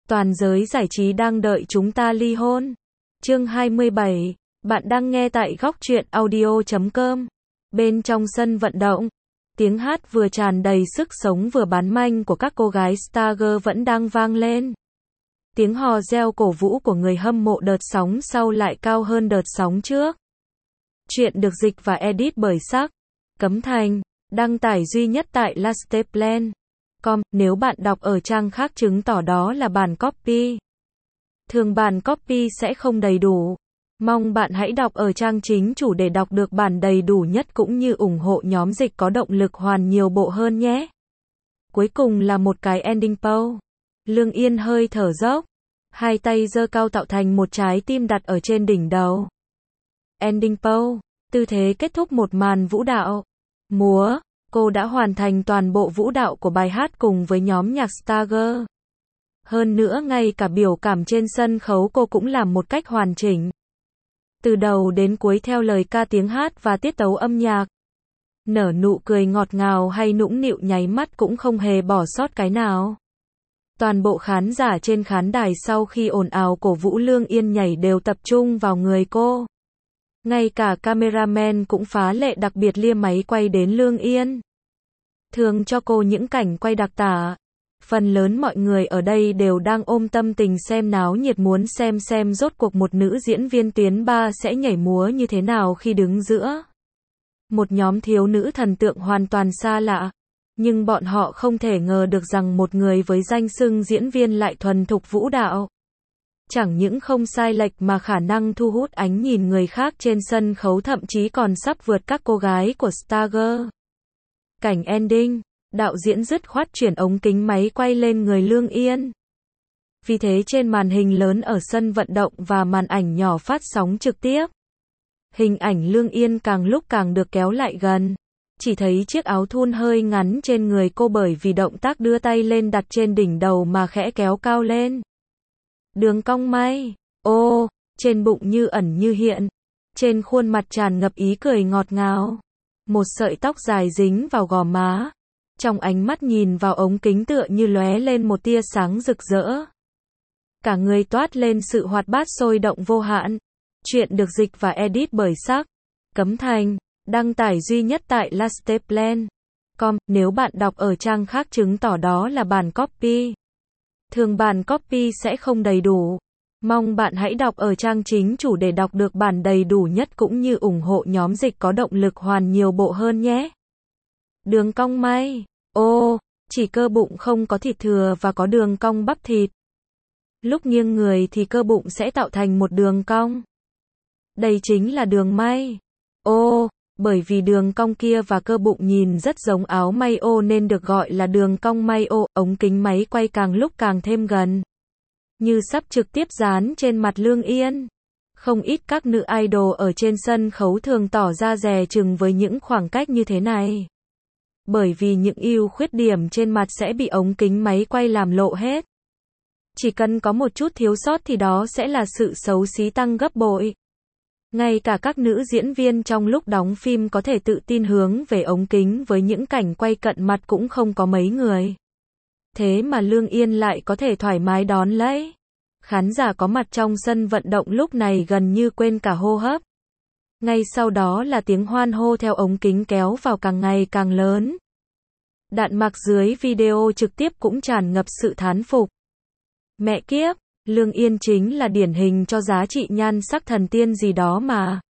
Toàn giới giải trí đang đợi chúng ta ly hôn. Chương 27. Bạn đang nghe tại góc truyện audio.com. Bên trong sân vận động, tiếng hát vừa tràn đầy sức sống vừa bán manh của các cô gái Stargirl vẫn đang vang lên. Tiếng hò reo cổ vũ của người hâm mộ đợt sóng sau lại cao hơn đợt sóng trước. Chuyện được dịch và edit bởi Sắc Cấm Thành, đăng tải duy nhất tại lasteplan.com. Nếu bạn đọc ở trang khác chứng tỏ đó là bản copy. Thường bản copy sẽ không đầy đủ. Mong bạn hãy đọc ở trang chính chủ để đọc được bản đầy đủ nhất cũng như ủng hộ nhóm dịch có động lực hoàn nhiều bộ hơn nhé. Cuối cùng là một cái ending pose. Lương Yên hơi thở dốc, hai tay giơ cao tạo thành một trái tim đặt ở trên đỉnh đầu. Ending pose, tư thế kết thúc một màn vũ đạo. Múa, cô đã hoàn thành toàn bộ vũ đạo của bài hát cùng với nhóm nhạc Stargirl. Hơn nữa ngay cả biểu cảm trên sân khấu cô cũng làm một cách hoàn chỉnh. Từ đầu đến cuối theo lời ca tiếng hát và tiết tấu âm nhạc. Nở nụ cười ngọt ngào hay nũng nịu nháy mắt cũng không hề bỏ sót cái nào. Toàn bộ khán giả trên khán đài sau khi ồn ào cổ vũ Lương Yên nhảy đều tập trung vào người cô. Ngay cả cameraman cũng phá lệ đặc biệt lia máy quay đến Lương Yên. Thường cho cô những cảnh quay đặc tả. Phần lớn mọi người ở đây đều đang ôm tâm tình xem náo nhiệt muốn xem rốt cuộc một nữ diễn viên tuyến 3 sẽ nhảy múa như thế nào khi đứng giữa một nhóm thiếu nữ thần tượng hoàn toàn xa lạ. Nhưng bọn họ không thể ngờ được rằng một người với danh xưng diễn viên lại thuần thục vũ đạo. Chẳng những không sai lệch mà khả năng thu hút ánh nhìn người khác trên sân khấu thậm chí còn sắp vượt các cô gái của Stargirl. Cảnh ending, đạo diễn dứt khoát chuyển ống kính máy quay lên người Lương Yên. Vì thế trên màn hình lớn ở sân vận động và màn ảnh nhỏ phát sóng trực tiếp, hình ảnh Lương Yên càng lúc càng được kéo lại gần. Chỉ thấy chiếc áo thun hơi ngắn trên người cô bởi vì động tác đưa tay lên đặt trên đỉnh đầu mà khẽ kéo cao lên. Đường cong may, trên bụng như ẩn như hiện. Trên khuôn mặt tràn ngập ý cười ngọt ngào. Một sợi tóc dài dính vào gò má. Trong ánh mắt nhìn vào ống kính tựa như lóe lên một tia sáng rực rỡ. Cả người toát lên sự hoạt bát sôi động vô hạn. Chuyện được dịch và edit bởi Sắc Cấm Thành, đăng tải duy nhất tại lasteplan.com. Nếu bạn đọc ở trang khác chứng tỏ đó là bản copy. Thường bản copy sẽ không đầy đủ. Mong bạn hãy đọc ở trang chính chủ để đọc được bản đầy đủ nhất cũng như ủng hộ nhóm dịch có động lực hoàn nhiều bộ hơn nhé. Đường cong may, chỉ cơ bụng không có thịt thừa và có đường cong bắp thịt. Lúc nghiêng người thì cơ bụng sẽ tạo thành một đường cong. Đây chính là đường may. Bởi vì đường cong kia và cơ bụng nhìn rất giống áo may nên được gọi là đường cong may. Ống kính máy quay càng lúc càng thêm gần, như sắp trực tiếp dán trên mặt Lương Yên. Không ít các nữ idol ở trên sân khấu thường tỏ ra dè chừng với những khoảng cách như thế này. Bởi vì những ưu khuyết điểm trên mặt sẽ bị ống kính máy quay làm lộ hết. Chỉ cần có một chút thiếu sót thì đó sẽ là sự xấu xí tăng gấp bội. Ngay cả các nữ diễn viên trong lúc đóng phim có thể tự tin hướng về ống kính với những cảnh quay cận mặt cũng không có mấy người. Thế mà Lương Yên lại có thể thoải mái đón lấy. Khán giả có mặt trong sân vận động lúc này gần như quên cả hô hấp. Ngay sau đó là tiếng hoan hô theo ống kính kéo vào càng ngày càng lớn. Đạn mạc dưới video trực tiếp cũng tràn ngập sự thán phục. Mẹ kiếp, Lương Yên chính là điển hình cho giá trị nhan sắc thần tiên gì đó mà.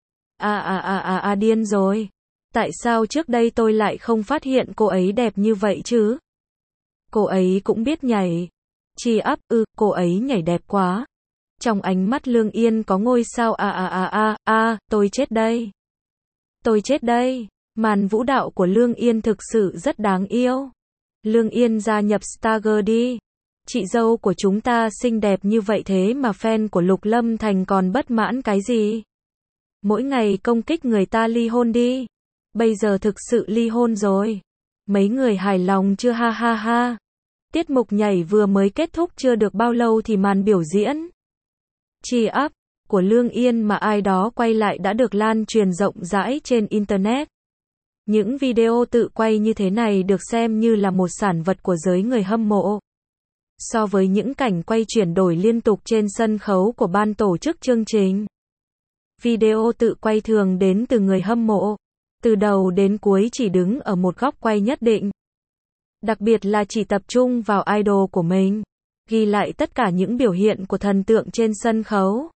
Điên rồi. Tại sao trước đây tôi lại không phát hiện cô ấy đẹp như vậy chứ? Cô ấy cũng biết nhảy. Cô ấy nhảy đẹp quá. Trong ánh mắt Lương Yên có ngôi sao tôi chết đây. Tôi chết đây. Màn vũ đạo của Lương Yên thực sự rất đáng yêu. Lương Yên gia nhập Stargirl đi. Chị dâu của chúng ta xinh đẹp như vậy thế mà fan của Lục Lâm Thành còn bất mãn cái gì? Mỗi ngày công kích người ta ly hôn đi. Bây giờ thực sự ly hôn rồi. Mấy người hài lòng chưa ha. Tiết mục nhảy vừa mới kết thúc chưa được bao lâu thì màn biểu diễn của Lương Yên mà ai đó quay lại đã được lan truyền rộng rãi trên Internet. Những video tự quay như thế này được xem như là một sản vật của giới người hâm mộ. So với những cảnh quay chuyển đổi liên tục trên sân khấu của ban tổ chức chương trình, video tự quay thường đến từ người hâm mộ, từ đầu đến cuối chỉ đứng ở một góc quay nhất định. Đặc biệt là chỉ tập trung vào idol của mình, ghi lại tất cả những biểu hiện của thần tượng trên sân khấu.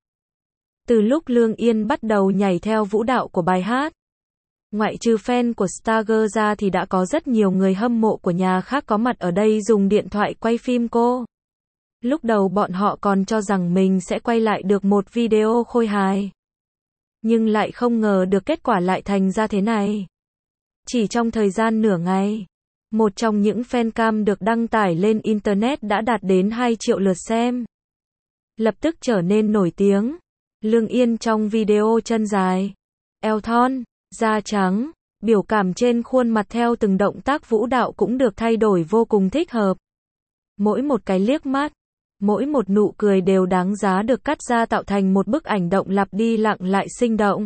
Từ lúc Lương Yên bắt đầu nhảy theo vũ đạo của bài hát, ngoại trừ fan của Stargirl ra thì đã có rất nhiều người hâm mộ của nhà khác có mặt ở đây dùng điện thoại quay phim cô. Lúc đầu bọn họ còn cho rằng mình sẽ quay lại được một video khôi hài, nhưng lại không ngờ được kết quả lại thành ra thế này. Chỉ trong thời gian nửa ngày, một trong những fancam được đăng tải lên Internet đã đạt đến 2 triệu lượt xem. Lập tức trở nên nổi tiếng. Lương Yên trong video chân dài, eo thon, da trắng, biểu cảm trên khuôn mặt theo từng động tác vũ đạo cũng được thay đổi vô cùng thích hợp. Mỗi một cái liếc mắt, mỗi một nụ cười đều đáng giá được cắt ra tạo thành một bức ảnh động lặp đi lặp lại sinh động.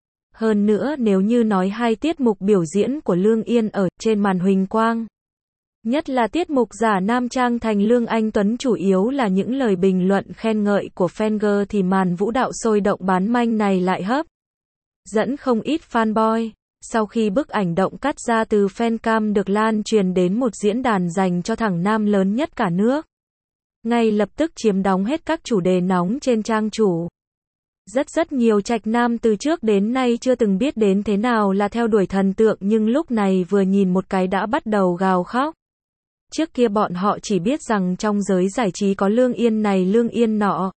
Hơn nữa nếu như nói hai tiết mục biểu diễn của Lương Yên ở trên màn huỳnh quang, nhất là tiết mục giả nam trang thành Lương Anh Tuấn chủ yếu là những lời bình luận khen ngợi của fangirl thì màn vũ đạo sôi động bán manh này lại hấp dẫn không ít fanboy. Sau khi bức ảnh động cắt ra từ fancam được lan truyền đến một diễn đàn dành cho thẳng nam lớn nhất cả nước, ngay lập tức chiếm đóng hết các chủ đề nóng trên trang chủ. Rất nhiều trạch nam từ trước đến nay chưa từng biết đến thế nào là theo đuổi thần tượng nhưng lúc này vừa nhìn một cái đã bắt đầu gào khóc. Trước kia bọn họ chỉ biết rằng trong giới giải trí có Lương Yên này Lương Yên nọ.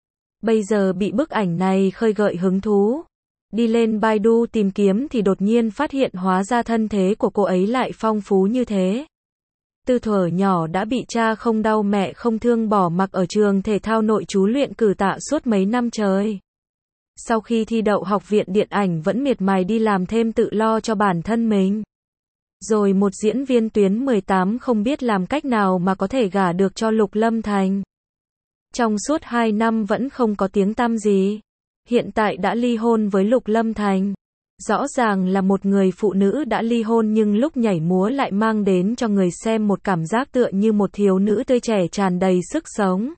Bây giờ bị bức ảnh này khơi gợi hứng thú. Đi lên Baidu tìm kiếm thì đột nhiên phát hiện hóa ra thân thế của cô ấy lại phong phú như thế. Từ thuở nhỏ đã bị cha không đau mẹ không thương bỏ mặc ở trường thể thao nội trú luyện cử tạ suốt mấy năm trời. Sau khi thi đậu học viện điện ảnh vẫn miệt mài đi làm thêm tự lo cho bản thân mình. Rồi một diễn viên tuyến 18 không biết làm cách nào mà có thể gả được cho Lục Lâm Thành. Trong suốt 2 năm vẫn không có tiếng tăm gì. Hiện tại đã ly hôn với Lục Lâm Thành. Rõ ràng là một người phụ nữ đã ly hôn nhưng lúc nhảy múa lại mang đến cho người xem một cảm giác tựa như một thiếu nữ tươi trẻ tràn đầy sức sống.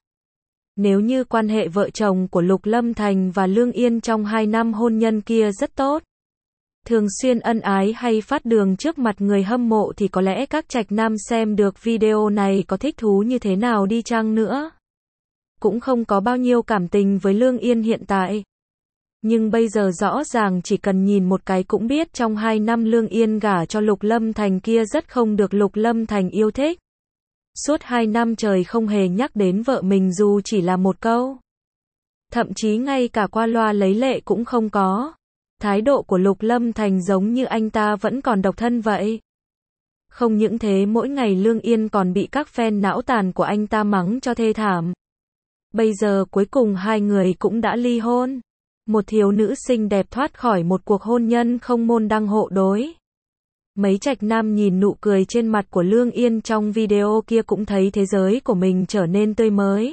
Nếu như quan hệ vợ chồng của Lục Lâm Thành và Lương Yên trong 2 năm hôn nhân kia rất tốt, thường xuyên ân ái hay phát đường trước mặt người hâm mộ thì có lẽ các trạch nam xem được video này có thích thú như thế nào đi chăng nữa, cũng không có bao nhiêu cảm tình với Lương Yên hiện tại. Nhưng bây giờ rõ ràng chỉ cần nhìn một cái cũng biết trong 2 năm Lương Yên gả cho Lục Lâm Thành kia rất không được Lục Lâm Thành yêu thích. Suốt 2 năm trời không hề nhắc đến vợ mình dù chỉ là một câu. Thậm chí ngay cả qua loa lấy lệ cũng không có. Thái độ của Lục Lâm Thành giống như anh ta vẫn còn độc thân vậy. Không những thế mỗi ngày Lương Yên còn bị các fan não tàn của anh ta mắng cho thê thảm. Bây giờ cuối cùng hai người cũng đã ly hôn. Một thiếu nữ xinh đẹp thoát khỏi một cuộc hôn nhân không môn đăng hộ đối. Mấy trạch nam nhìn nụ cười trên mặt của Lương Yên trong video kia cũng thấy thế giới của mình trở nên tươi mới.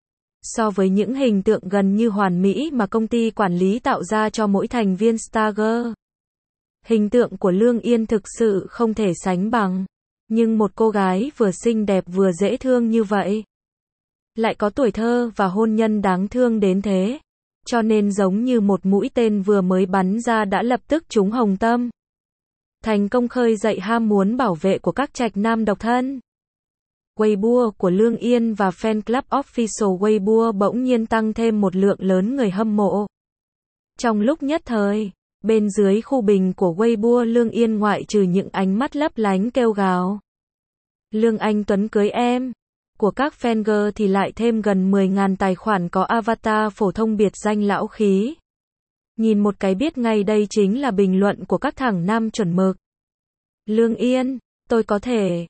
So với những hình tượng gần như hoàn mỹ mà công ty quản lý tạo ra cho mỗi thành viên Stargirl, hình tượng của Lương Yên thực sự không thể sánh bằng. Nhưng một cô gái vừa xinh đẹp vừa dễ thương như vậy, lại có tuổi thơ và hôn nhân đáng thương đến thế. Cho nên giống như một mũi tên vừa mới bắn ra đã lập tức trúng hồng tâm. Thành công khơi dậy ham muốn bảo vệ của các trạch nam độc thân. Weibo của Lương Yên và fan club official Weibo bỗng nhiên tăng thêm một lượng lớn người hâm mộ. Trong lúc nhất thời, bên dưới khu bình của Weibo Lương Yên ngoại trừ những ánh mắt lấp lánh kêu gào Lương Anh Tuấn cưới em của các fangirl thì lại thêm gần 10.000 tài khoản có avatar phổ thông biệt danh lão khí. Nhìn một cái biết ngay đây chính là bình luận của các thẳng nam chuẩn mực. Lương Yên, tôi có thể,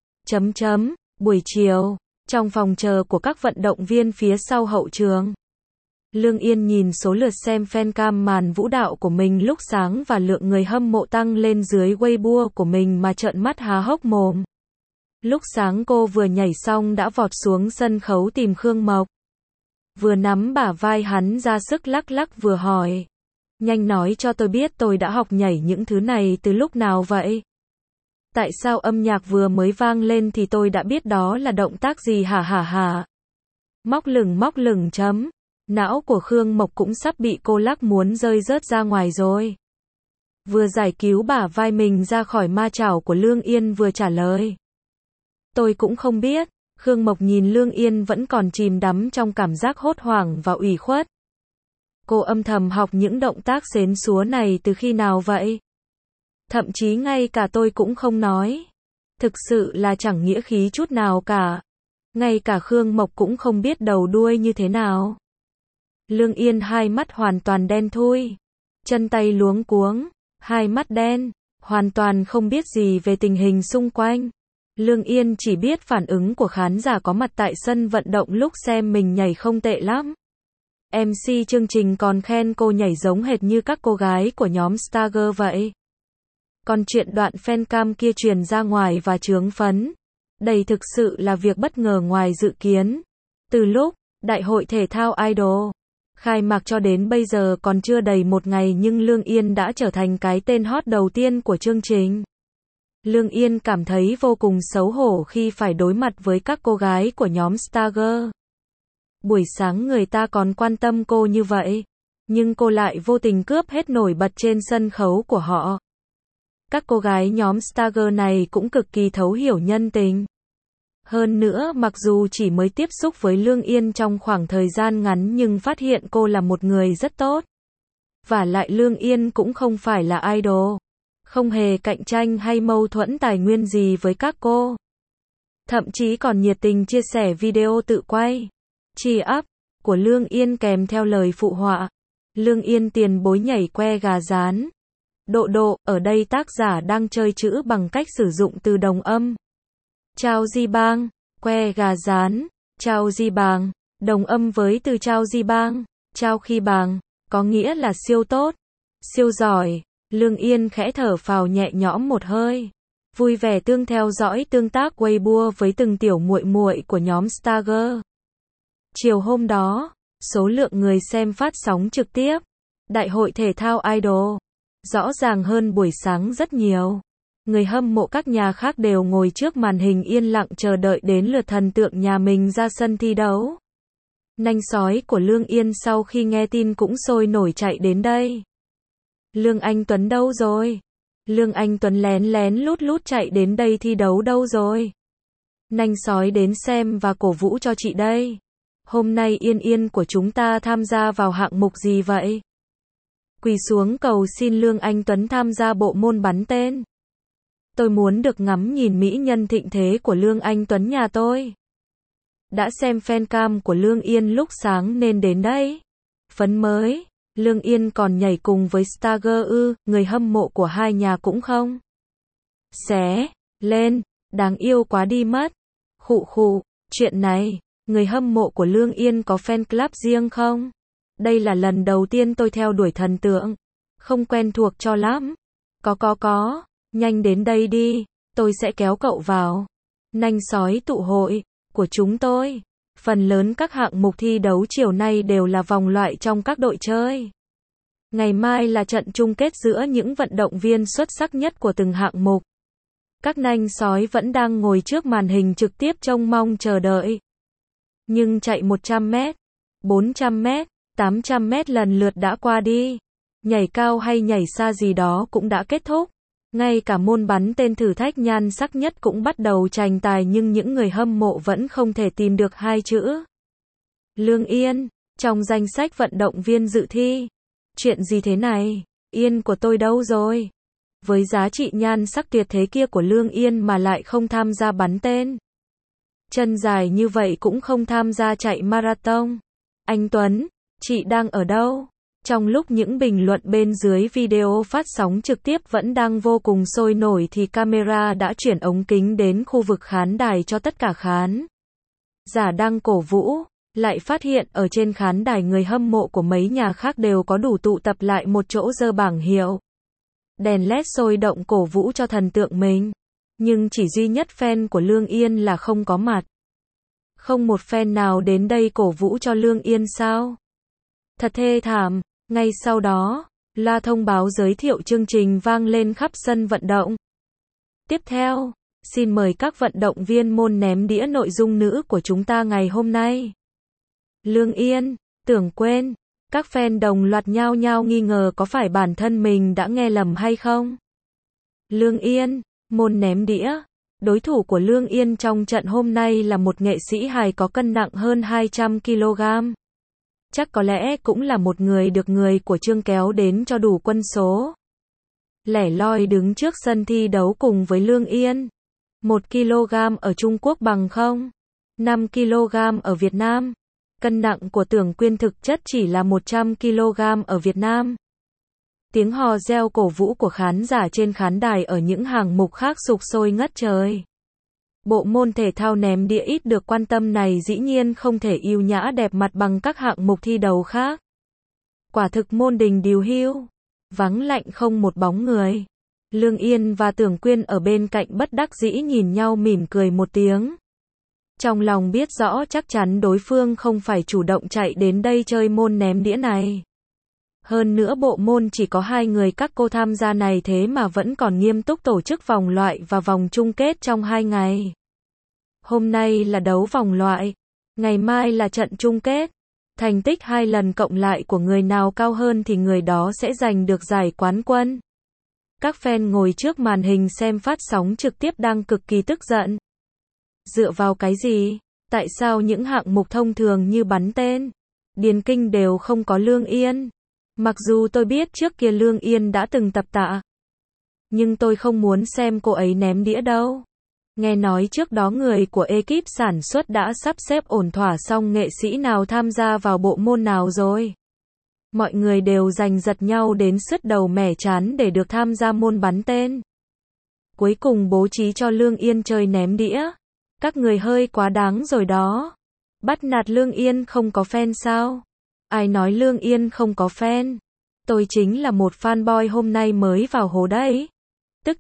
buổi chiều, trong phòng chờ của các vận động viên phía sau hậu trường. Lương Yên nhìn số lượt xem fancam màn vũ đạo của mình lúc sáng và lượng người hâm mộ tăng lên dưới Weibo của mình mà trợn mắt há hốc mồm. Lúc sáng cô vừa nhảy xong đã vọt xuống sân khấu tìm Khương Mộc. Vừa nắm bả vai hắn ra sức lắc lắc vừa hỏi. Nhanh nói cho tôi biết tôi đã học nhảy những thứ này từ lúc nào vậy? Tại sao âm nhạc vừa mới vang lên thì tôi đã biết đó là động tác gì hả hả hả? Móc lửng chấm. Não của Khương Mộc cũng sắp bị cô lắc muốn rơi rớt ra ngoài rồi. Vừa giải cứu bả vai mình ra khỏi ma chảo của Lương Yên vừa trả lời. Tôi cũng không biết. Khương Mộc nhìn Lương Yên vẫn còn chìm đắm trong cảm giác hốt hoảng và ủy khuất. Cô âm thầm học những động tác xến xúa này từ khi nào vậy? Thậm chí ngay cả tôi cũng không nói. Thực sự là chẳng nghĩa khí chút nào cả. Ngay cả Khương Mộc cũng không biết đầu đuôi như thế nào. Lương Yên hai mắt hoàn toàn đen thui. Chân tay luống cuống. Hai mắt đen. Hoàn toàn không biết gì về tình hình xung quanh. Lương Yên chỉ biết phản ứng của khán giả có mặt tại sân vận động lúc xem mình nhảy không tệ lắm. MC chương trình còn khen cô nhảy giống hệt như các cô gái của nhóm Stargirl vậy. Còn chuyện đoạn fancam kia truyền ra ngoài và chướng phấn. Đây thực sự là việc bất ngờ ngoài dự kiến. Từ lúc Đại hội Thể thao Idol khai mạc cho đến bây giờ còn chưa đầy một ngày nhưng Lương Yên đã trở thành cái tên hot đầu tiên của chương trình. Lương Yên cảm thấy vô cùng xấu hổ khi phải đối mặt với các cô gái của nhóm Stargirl. Buổi sáng người ta còn quan tâm cô như vậy, nhưng cô lại vô tình cướp hết nổi bật trên sân khấu của họ. Các cô gái nhóm Stargirl này cũng cực kỳ thấu hiểu nhân tình. Hơn nữa mặc dù chỉ mới tiếp xúc với Lương Yên trong khoảng thời gian ngắn nhưng phát hiện cô là một người rất tốt. Vả lại Lương Yên cũng không phải là idol. Không hề cạnh tranh hay mâu thuẫn tài nguyên gì với các cô. Thậm chí còn nhiệt tình chia sẻ video tự quay, cheer up của Lương Yên kèm theo lời phụ họa. Lương Yên tiền bối nhảy que gà rán. Độ, ở đây tác giả đang chơi chữ bằng cách sử dụng từ đồng âm. Chao di bang, que gà rán, chao di bang, đồng âm với từ chao di bang, chao khi bang, có nghĩa là siêu tốt, siêu giỏi. Lương Yên khẽ thở phào nhẹ nhõm một hơi, vui vẻ theo dõi tương tác Weibo với từng tiểu muội muội của nhóm Stargirl. Chiều hôm đó, số lượng người xem phát sóng trực tiếp Đại hội Thể thao Idol rõ ràng hơn buổi sáng rất nhiều. Người hâm mộ các nhà khác đều ngồi trước màn hình yên lặng chờ đợi đến lượt thần tượng nhà mình ra sân thi đấu. Nanh sói của Lương Yên sau khi nghe tin cũng sôi nổi chạy đến đây. Lương Anh Tuấn đâu rồi? Lương Anh Tuấn lén lén lút lút chạy đến đây thi đấu đâu rồi? Nanh sói đến xem và cổ vũ cho chị đây. Hôm nay Yên Yên của chúng ta tham gia vào hạng mục gì vậy? Quỳ xuống cầu xin Lương Anh Tuấn tham gia bộ môn bắn tên. Tôi muốn được ngắm nhìn mỹ nhân thịnh thế của Lương Anh Tuấn nhà tôi. Đã xem fancam của Lương Yên lúc sáng nên đến đây. Phấn mới, Lương Yên còn nhảy cùng với Stargirl người hâm mộ của hai nhà cũng không. Xé, lên, đáng yêu quá đi mất. Khụ, chuyện này, người hâm mộ của Lương Yên có fan club riêng không? Đây là lần đầu tiên tôi theo đuổi thần tượng. Không quen thuộc cho lắm. Có. Nhanh đến đây đi, tôi sẽ kéo cậu vào. Nanh sói tụ hội của chúng tôi. Phần lớn các hạng mục thi đấu chiều nay đều là vòng loại trong các đội chơi. Ngày mai là trận chung kết giữa những vận động viên xuất sắc nhất của từng hạng mục. Các nanh sói vẫn đang ngồi trước màn hình trực tiếp trông mong chờ đợi. Nhưng chạy 100 mét, 400 mét, 800 mét lần lượt đã qua đi. Nhảy cao hay nhảy xa gì đó cũng đã kết thúc. Ngay cả môn bắn tên thử thách nhan sắc nhất cũng bắt đầu tranh tài nhưng những người hâm mộ vẫn không thể tìm được hai chữ. Lương Yên, trong danh sách vận động viên dự thi. Chuyện gì thế này? Yên của tôi đâu rồi? Với giá trị nhan sắc tuyệt thế kia của Lương Yên mà lại không tham gia bắn tên. Chân dài như vậy cũng không tham gia chạy marathon. Anh Tuấn, chị đang ở đâu? Trong lúc những bình luận bên dưới video phát sóng trực tiếp vẫn đang vô cùng sôi nổi thì camera đã chuyển ống kính đến khu vực khán đài cho tất cả khán giả đang cổ vũ, lại phát hiện ở trên khán đài người hâm mộ của mấy nhà khác đều có đủ tụ tập lại một chỗ giơ bảng hiệu. Đèn LED sôi động cổ vũ cho thần tượng mình, nhưng chỉ duy nhất fan của Lương Yên là không có mặt. Không một fan nào đến đây cổ vũ cho Lương Yên sao? Thật thê thảm. Ngay sau đó, loa thông báo giới thiệu chương trình vang lên khắp sân vận động. Tiếp theo, xin mời các vận động viên môn ném đĩa nội dung nữ của chúng ta ngày hôm nay. Lương Yên, Tưởng Quyên, các fan đồng loạt nhao nhao nghi ngờ có phải bản thân mình đã nghe lầm hay không. Lương Yên, môn ném đĩa. Đối thủ của Lương Yên trong trận hôm nay là một nghệ sĩ hài có cân nặng hơn 200 kg. Chắc có lẽ cũng là một người được người của Trương kéo đến cho đủ quân số. Lẻ loi đứng trước sân thi đấu cùng với Lương Yên. 1 kg ở Trung Quốc bằng 5 kg ở Việt Nam. Cân nặng của Tưởng Quyên thực chất chỉ là 100 kg ở Việt Nam. Tiếng hò reo cổ vũ của khán giả trên khán đài ở những hạng mục khác sục sôi ngất trời. Bộ môn thể thao ném đĩa ít được quan tâm này dĩ nhiên không thể yêu nhã đẹp mặt bằng các hạng mục thi đấu khác. Quả thực môn đình điều hưu, vắng lạnh không một bóng người. Lương Yên và Tưởng Quyên ở bên cạnh bất đắc dĩ nhìn nhau mỉm cười một tiếng. Trong lòng biết rõ chắc chắn đối phương không phải chủ động chạy đến đây chơi môn ném đĩa này. Hơn nữa bộ môn chỉ có 2 người các cô tham gia này thế mà vẫn còn nghiêm túc tổ chức vòng loại và vòng chung kết trong 2 ngày. Hôm nay là đấu vòng loại, ngày mai là trận chung kết. Thành tích 2 lần cộng lại của người nào cao hơn thì người đó sẽ giành được giải quán quân. Các fan ngồi trước màn hình xem phát sóng trực tiếp đang cực kỳ tức giận. Dựa vào cái gì? Tại sao những hạng mục thông thường như bắn tên, điền kinh đều không có Lương Yên? Mặc dù tôi biết trước kia Lương Yên đã từng tập tạ, nhưng tôi không muốn xem cô ấy ném đĩa đâu. Nghe nói trước đó người của ekip sản xuất đã sắp xếp ổn thỏa xong nghệ sĩ nào tham gia vào bộ môn nào rồi. Mọi người đều giành giật nhau đến sứt đầu mẻ trán để được tham gia môn bắn tên. Cuối cùng bố trí cho Lương Yên chơi ném đĩa. Các người hơi quá đáng rồi đó. Bắt nạt Lương Yên không có fan sao? Ai nói Lương Yên không có fan? Tôi chính là một fanboy hôm nay mới vào hố đấy. Tức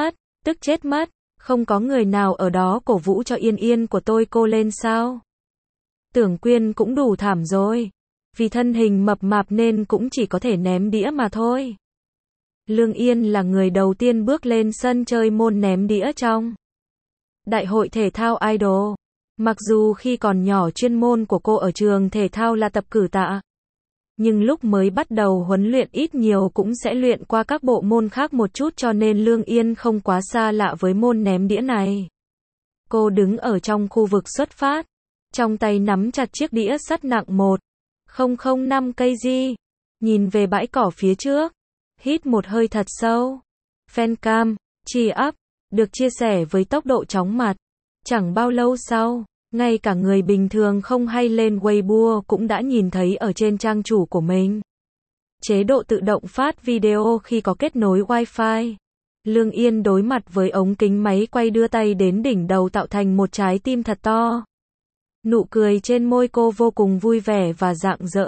chết mất. Không có người nào ở đó cổ vũ cho Yên Yên của tôi cô lên sao? Tưởng Quyên cũng đủ thảm rồi. Vì thân hình mập mạp nên cũng chỉ có thể ném đĩa mà thôi. Lương Yên là người đầu tiên bước lên sân chơi môn ném đĩa trong Đại hội thể thao Idol. Mặc dù khi còn nhỏ chuyên môn của cô ở trường thể thao là tập cử tạ, nhưng lúc mới bắt đầu huấn luyện ít nhiều cũng sẽ luyện qua các bộ môn khác một chút cho nên Lương Yên không quá xa lạ với môn ném đĩa này. Cô đứng ở trong khu vực xuất phát, trong tay nắm chặt chiếc đĩa sắt nặng 1,005 kg, nhìn về bãi cỏ phía trước, hít một hơi thật sâu. Fancam, chi up, được chia sẻ với tốc độ chóng mặt. Chẳng bao lâu sau, ngay cả người bình thường không hay lên Weibo cũng đã nhìn thấy ở trên trang chủ của mình. Chế độ tự động phát video khi có kết nối Wi-Fi. Lương Yên đối mặt với ống kính máy quay đưa tay đến đỉnh đầu tạo thành một trái tim thật to. Nụ cười trên môi cô vô cùng vui vẻ và rạng rỡ.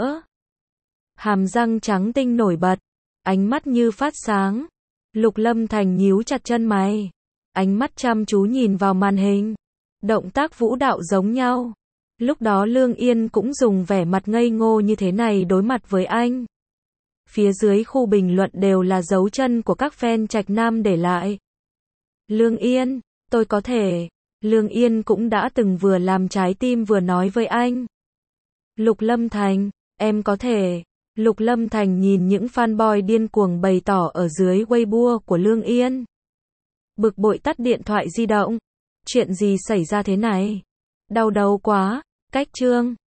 Hàm răng trắng tinh nổi bật, ánh mắt như phát sáng. Lục Lâm Thành nhíu chặt chân mày, ánh mắt chăm chú nhìn vào màn hình. Động tác vũ đạo giống nhau. Lúc đó Lương Yên cũng dùng vẻ mặt ngây ngô như thế này đối mặt với anh. Phía dưới khu bình luận đều là dấu chân của các fan Trạch Nam để lại. Lương Yên, tôi có thể. Lương Yên cũng đã từng vừa làm trái tim vừa nói với anh. Lục Lâm Thành, em có thể. Lục Lâm Thành nhìn những fanboy điên cuồng bày tỏ ở dưới Weibo của Lương Yên. Bực bội tắt điện thoại di động. Chuyện gì xảy ra thế này? Đau đầu quá. Cách chương